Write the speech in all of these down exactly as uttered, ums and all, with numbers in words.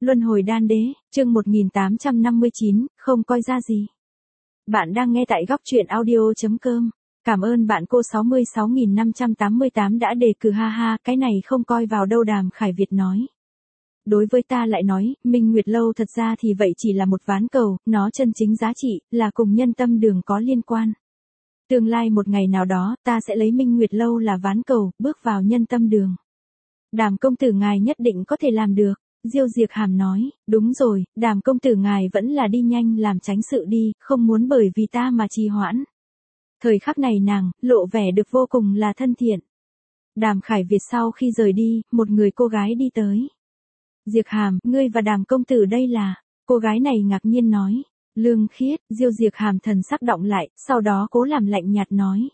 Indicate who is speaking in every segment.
Speaker 1: Luân hồi đan đế, chương một nghìn tám trăm năm mươi chín, không coi ra gì. Bạn đang nghe tại góc truyện audio chấm com. Cảm ơn bạn cô sáu mươi sáu nghìn năm trăm tám mươi tám đã đề cử, ha ha, cái này không coi vào đâu. Đàm Khải Việt nói. Đối với ta lại nói, Minh Nguyệt Lâu thật ra thì vậy chỉ là một ván cầu, nó chân chính giá trị, là cùng nhân tâm đường có liên quan. Tương lai một ngày nào đó, ta sẽ lấy Minh Nguyệt Lâu là ván cầu, bước vào nhân tâm đường. Đàm công tử ngài nhất định có thể làm được. Diêu Diệc Hàm nói, đúng rồi, Đàm công tử ngài vẫn là đi nhanh làm tránh sự đi, không muốn bởi vì ta mà trì hoãn. Thời khắc này nàng, lộ vẻ được vô cùng là thân thiện. Đàm Khải Việt sau khi rời đi, một người cô gái đi tới. Diệc Hàm, ngươi và Đàm công tử đây là, cô gái này ngạc nhiên nói. Lương Khiết, Diêu Diệc Hàm thần sắc động lại, sau đó cố làm lạnh nhạt nói.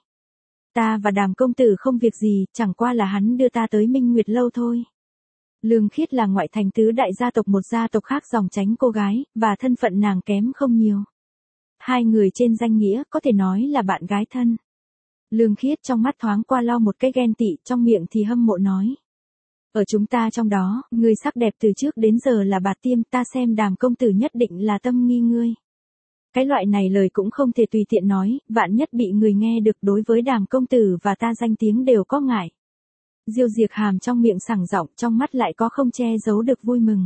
Speaker 1: Ta và Đàm công tử không việc gì, chẳng qua là hắn đưa ta tới Minh Nguyệt Lâu thôi. Lương Khiết là ngoại thành tứ đại gia tộc một gia tộc khác dòng tránh cô gái, và thân phận nàng kém không nhiều. Hai người trên danh nghĩa có thể nói là bạn gái thân. Lương Khiết trong mắt thoáng qua lo một cái ghen tị, trong miệng thì hâm mộ nói. Ở chúng ta trong đó, người sắc đẹp từ trước đến giờ là bạt tiêm, ta xem Đàm công tử nhất định là tâm nghi ngươi. Cái loại này lời cũng không thể tùy tiện nói, vạn nhất bị người nghe được. Đối với Đàm công tử và ta danh tiếng đều có ngại. Diêu Diệc Hàm trong miệng sảng giọng, trong mắt lại có không che giấu được vui mừng.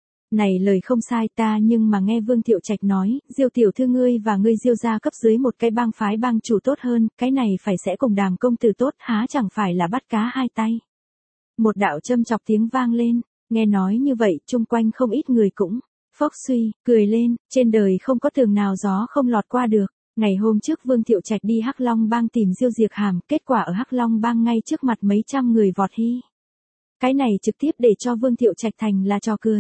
Speaker 1: Này lời không sai ta, nhưng mà nghe Vương Thiệu Trạch nói, Diêu tiểu thư ngươi và ngươi Diêu gia cấp dưới một cái bang phái bang chủ tốt hơn, cái này phải sẽ cùng Đàm công tử tốt, há chẳng phải là bắt cá hai tay. Một đạo châm chọc tiếng vang lên, nghe nói như vậy, chung quanh không ít người cũng phốc suy, cười lên, trên đời không có tường nào gió không lọt qua được. Ngày hôm trước Vương Thiệu Trạch đi Hắc Long Bang tìm Diêu Diệc Hàm, kết quả ở Hắc Long Bang ngay trước mặt mấy trăm người vọt hi. Cái này trực tiếp để cho Vương Thiệu Trạch thành là trò cười.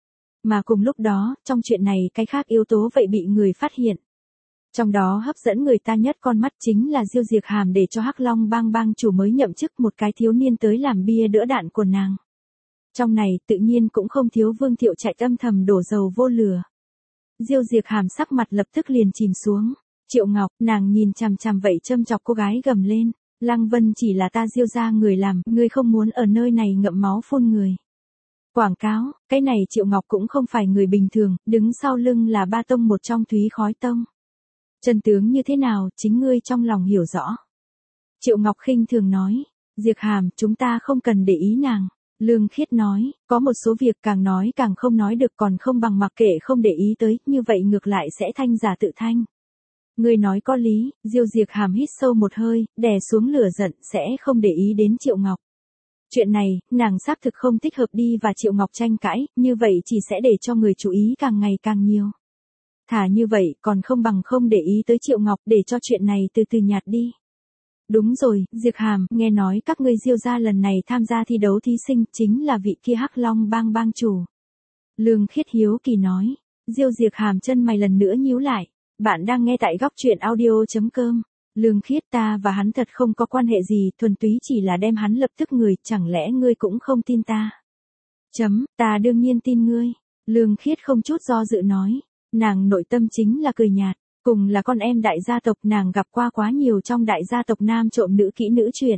Speaker 1: Mà cùng lúc đó, trong chuyện này cái khác yếu tố vậy bị người phát hiện. Trong đó hấp dẫn người ta nhất con mắt chính là Diêu Diệc Hàm để cho Hắc Long Bang bang chủ mới nhậm chức một cái thiếu niên tới làm bia đỡ đạn của nàng. Trong này tự nhiên cũng không thiếu Vương Thiệu Trạch âm thầm đổ dầu vô lửa. Diêu Diệc Hàm sắc mặt lập tức liền chìm xuống. Triệu Ngọc, nàng nhìn chằm chằm vậy châm chọc cô gái gầm lên. Lăng Vân chỉ là ta Diêu gia người làm, ngươi không muốn ở nơi này ngậm máu phun người. Quảng cáo, cái này Triệu Ngọc cũng không phải người bình thường, đứng sau lưng là ba tông một trong Thúy Khói Tông. Chân tướng như thế nào, chính ngươi trong lòng hiểu rõ. Triệu Ngọc khinh thường nói, Diệc Hàm, chúng ta không cần để ý nàng. Lương Khiết nói, có một số việc càng nói càng không nói được, còn không bằng mặc kệ không để ý tới, như vậy ngược lại sẽ thanh giả tự thanh. Ngươi nói có lý. Diêu Diệc Hàm hít sâu một hơi, đè xuống lửa giận, sẽ không để ý đến Triệu Ngọc. Chuyện này, nàng xác thực không thích hợp đi và Triệu Ngọc tranh cãi, như vậy chỉ sẽ để cho người chú ý càng ngày càng nhiều. Thả như vậy, còn không bằng không để ý tới Triệu Ngọc, để cho chuyện này từ từ nhạt đi. Đúng rồi, Diệc Hàm, nghe nói các ngươi Diêu gia lần này tham gia thi đấu thí sinh, chính là vị kia Hắc Long Bang bang chủ. Lương Khiết hiếu kỳ nói. Diêu Diệc Hàm chân mày lần nữa nhíu lại. Bạn đang nghe tại góc truyện audio chấm com. Lương Khiết, ta và hắn thật không có quan hệ gì, thuần túy chỉ là đem hắn lập tức người, chẳng lẽ ngươi cũng không tin ta? Chấm, ta đương nhiên tin ngươi. Lương Khiết không chút do dự nói. Nàng nội tâm chính là cười nhạt, cùng là con em đại gia tộc, nàng gặp qua quá nhiều trong đại gia tộc nam trộm nữ kỹ nữ chuyện.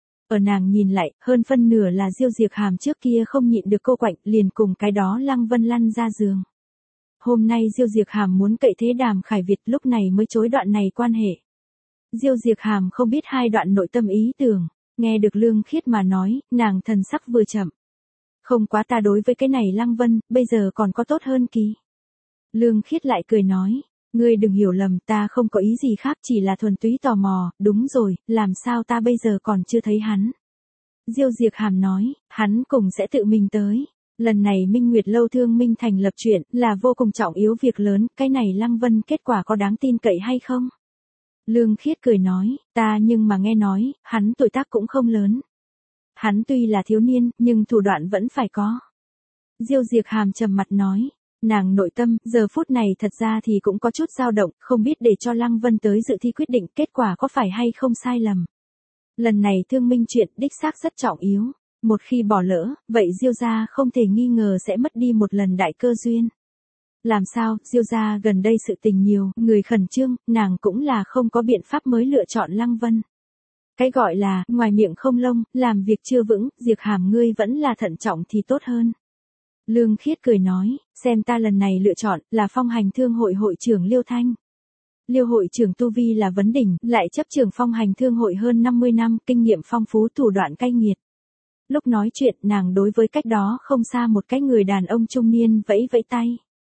Speaker 1: Ở nàng nhìn lại, hơn phân nửa là Diêu Diệc Hàm trước kia không nhịn được cô quạnh, liền cùng cái đó Lăng Vân lăn ra giường. Hôm nay Diêu Diệc Hàm muốn cậy thế Đàm Khải Việt, lúc này mới chối đoạn này quan hệ. Diêu Diệc Hàm không biết hai đoạn nội tâm ý tưởng, nghe được Lương Khiết mà nói, nàng thần sắc vừa chậm. Không quá, ta đối với cái này Lăng Vân, bây giờ còn có tốt hơn kỳ. Lương Khiết lại cười nói, ngươi đừng hiểu lầm, ta không có ý gì khác, chỉ là thuần túy tò mò. Đúng rồi, làm sao ta bây giờ còn chưa thấy hắn? Diêu Diệc Hàm nói, hắn cùng sẽ tự mình tới. Lần này Minh Nguyệt Lâu Thương Minh thành lập chuyện, là vô cùng trọng yếu việc lớn, cái này Lăng Vân kết quả có đáng tin cậy hay không? Lương Khiết cười nói, ta nhưng mà nghe nói, hắn tuổi tác cũng không lớn. Hắn tuy là thiếu niên, nhưng thủ đoạn vẫn phải có. Diêu Diệc Hàm trầm mặt nói, nàng nội tâm, giờ phút này thật ra thì cũng có chút dao động, không biết để cho Lăng Vân tới dự thi quyết định kết quả có phải hay không sai lầm. Lần này Thương Minh chuyện đích xác rất trọng yếu. Một khi bỏ lỡ, vậy Diêu gia không thể nghi ngờ sẽ mất đi một lần đại cơ duyên. Làm sao, Diêu gia gần đây sự tình nhiều, người khẩn trương, nàng cũng là không có biện pháp mới lựa chọn Lăng Vân. Cái gọi là, ngoài miệng không lông, làm việc chưa vững, Diệc Hàm ngươi vẫn là thận trọng thì tốt hơn. Lương Khiết cười nói, xem ta lần này lựa chọn là phong hành thương hội hội trưởng Liêu Thanh. Liêu hội trưởng tu vi là vấn đỉnh, lại chấp trưởng phong hành thương hội hơn năm mươi năm, kinh nghiệm phong phú, thủ đoạn cay nghiệt. Lúc nói chuyện nàng đối với cách đó không xa một cái người đàn ông trung niên vẫy vẫy tay.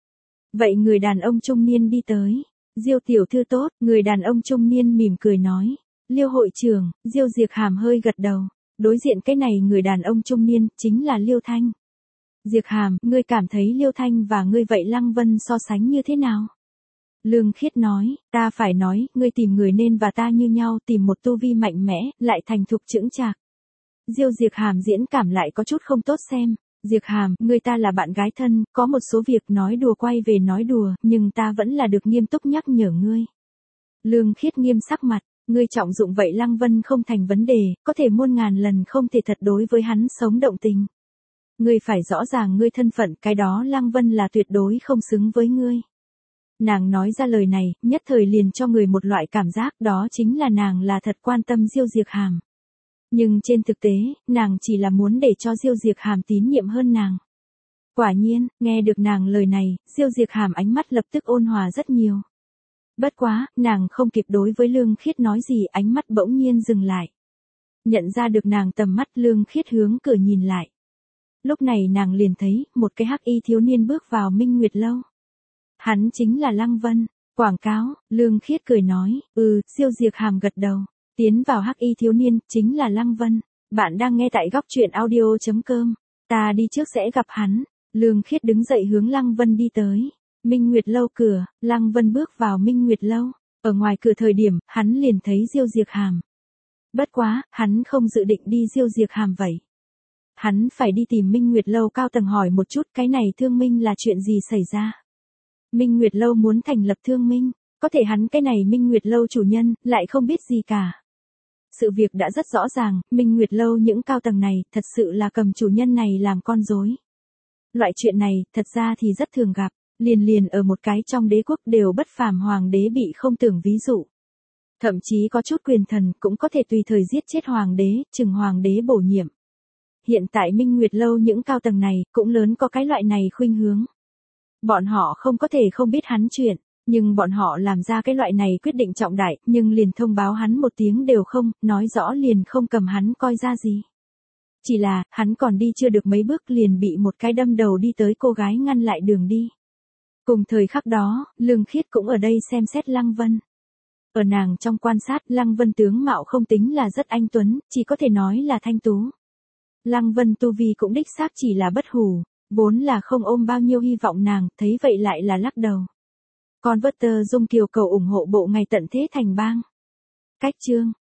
Speaker 1: Vậy người đàn ông trung niên đi tới. Diêu tiểu thư tốt, người đàn ông trung niên mỉm cười nói. Liêu hội trưởng, Diêu Diệc Hàm hơi gật đầu. Đối diện cái này người đàn ông trung niên, chính là Liêu Thanh. Diệc Hàm, ngươi cảm thấy Liêu Thanh và ngươi vậy Lăng Vân so sánh như thế nào? Lương Khiết nói, ta phải nói, ngươi tìm người nên và ta như nhau, tìm một tu vi mạnh mẽ, lại thành thục chững chạc. Diêu Diệc Hàm diễn cảm lại có chút không tốt xem. Diệc Hàm, ngươi ta là bạn gái thân, có một số việc nói đùa quay về nói đùa, nhưng ta vẫn là được nghiêm túc nhắc nhở ngươi. Lương Khiết nghiêm sắc mặt, ngươi trọng dụng vậy Lăng Vân không thành vấn đề, có thể muôn ngàn lần không thể thật đối với hắn sống động tình. Ngươi phải rõ ràng ngươi thân phận, cái đó Lăng Vân là tuyệt đối không xứng với ngươi. Nàng nói ra lời này, nhất thời liền cho người một loại cảm giác đó chính là nàng là thật quan tâm Diêu Diệc Hàm. Nhưng trên thực tế, nàng chỉ là muốn để cho Diêu Diệc Hàm tín nhiệm hơn nàng. Quả nhiên, nghe được nàng lời này, Diêu Diệc Hàm ánh mắt lập tức ôn hòa rất nhiều. Bất quá, nàng không kịp đối với Lương Khiết nói gì, ánh mắt bỗng nhiên dừng lại. Nhận ra được nàng tầm mắt, Lương Khiết hướng cửa nhìn lại. Lúc này nàng liền thấy, một cái hắc y thiếu niên bước vào Minh Nguyệt Lâu. Hắn chính là Lăng Vân. Quảng cáo, Lương Khiết cười nói, ừ, Diêu Diệc Hàm gật đầu. Tiến vào hắc y thiếu niên, chính là Lăng Vân. Bạn đang nghe tại góc truyện audio chấm com. Ta đi trước sẽ gặp hắn. Lương Khiết đứng dậy hướng Lăng Vân đi tới. Minh Nguyệt Lâu cửa, Lăng Vân bước vào Minh Nguyệt Lâu. Ở ngoài cửa thời điểm, hắn liền thấy Diêu Diệc Hàm. Bất quá, hắn không dự định đi Diêu Diệc Hàm vậy. Hắn phải đi tìm Minh Nguyệt Lâu cao tầng hỏi một chút cái này thương minh là chuyện gì xảy ra. Minh Nguyệt Lâu muốn thành lập thương minh, có thể hắn cái này Minh Nguyệt Lâu chủ nhân, lại không biết gì cả. Sự việc đã rất rõ ràng, Minh Nguyệt Lâu những cao tầng này, thật sự là cầm chủ nhân này làm con rối. Loại chuyện này, thật ra thì rất thường gặp, liền liền ở một cái trong đế quốc đều bất phàm hoàng đế bị không tưởng ví dụ. Thậm chí có chút quyền thần cũng có thể tùy thời giết chết hoàng đế, chừng hoàng đế bổ nhiệm. Hiện tại Minh Nguyệt Lâu những cao tầng này, cũng lớn có cái loại này khuynh hướng. Bọn họ không có thể không biết hắn chuyện, nhưng bọn họ làm ra cái loại này quyết định trọng đại, nhưng liền thông báo hắn một tiếng đều không, nói rõ liền không cầm hắn coi ra gì. Chỉ là, hắn còn đi chưa được mấy bước liền bị một cái đâm đầu đi tới cô gái ngăn lại đường đi. Cùng thời khắc đó, Lương Khiết cũng ở đây xem xét Lăng Vân. Ở nàng trong quan sát, Lăng Vân tướng mạo không tính là rất anh tuấn, chỉ có thể nói là thanh tú. Lăng Vân tu vi cũng đích xác chỉ là bất hủ, vốn là không ôm bao nhiêu hy vọng nàng, thấy vậy lại là lắc đầu. Converter Dung Kiều cầu ủng hộ bộ ngày tận thế thành bang. Cách chương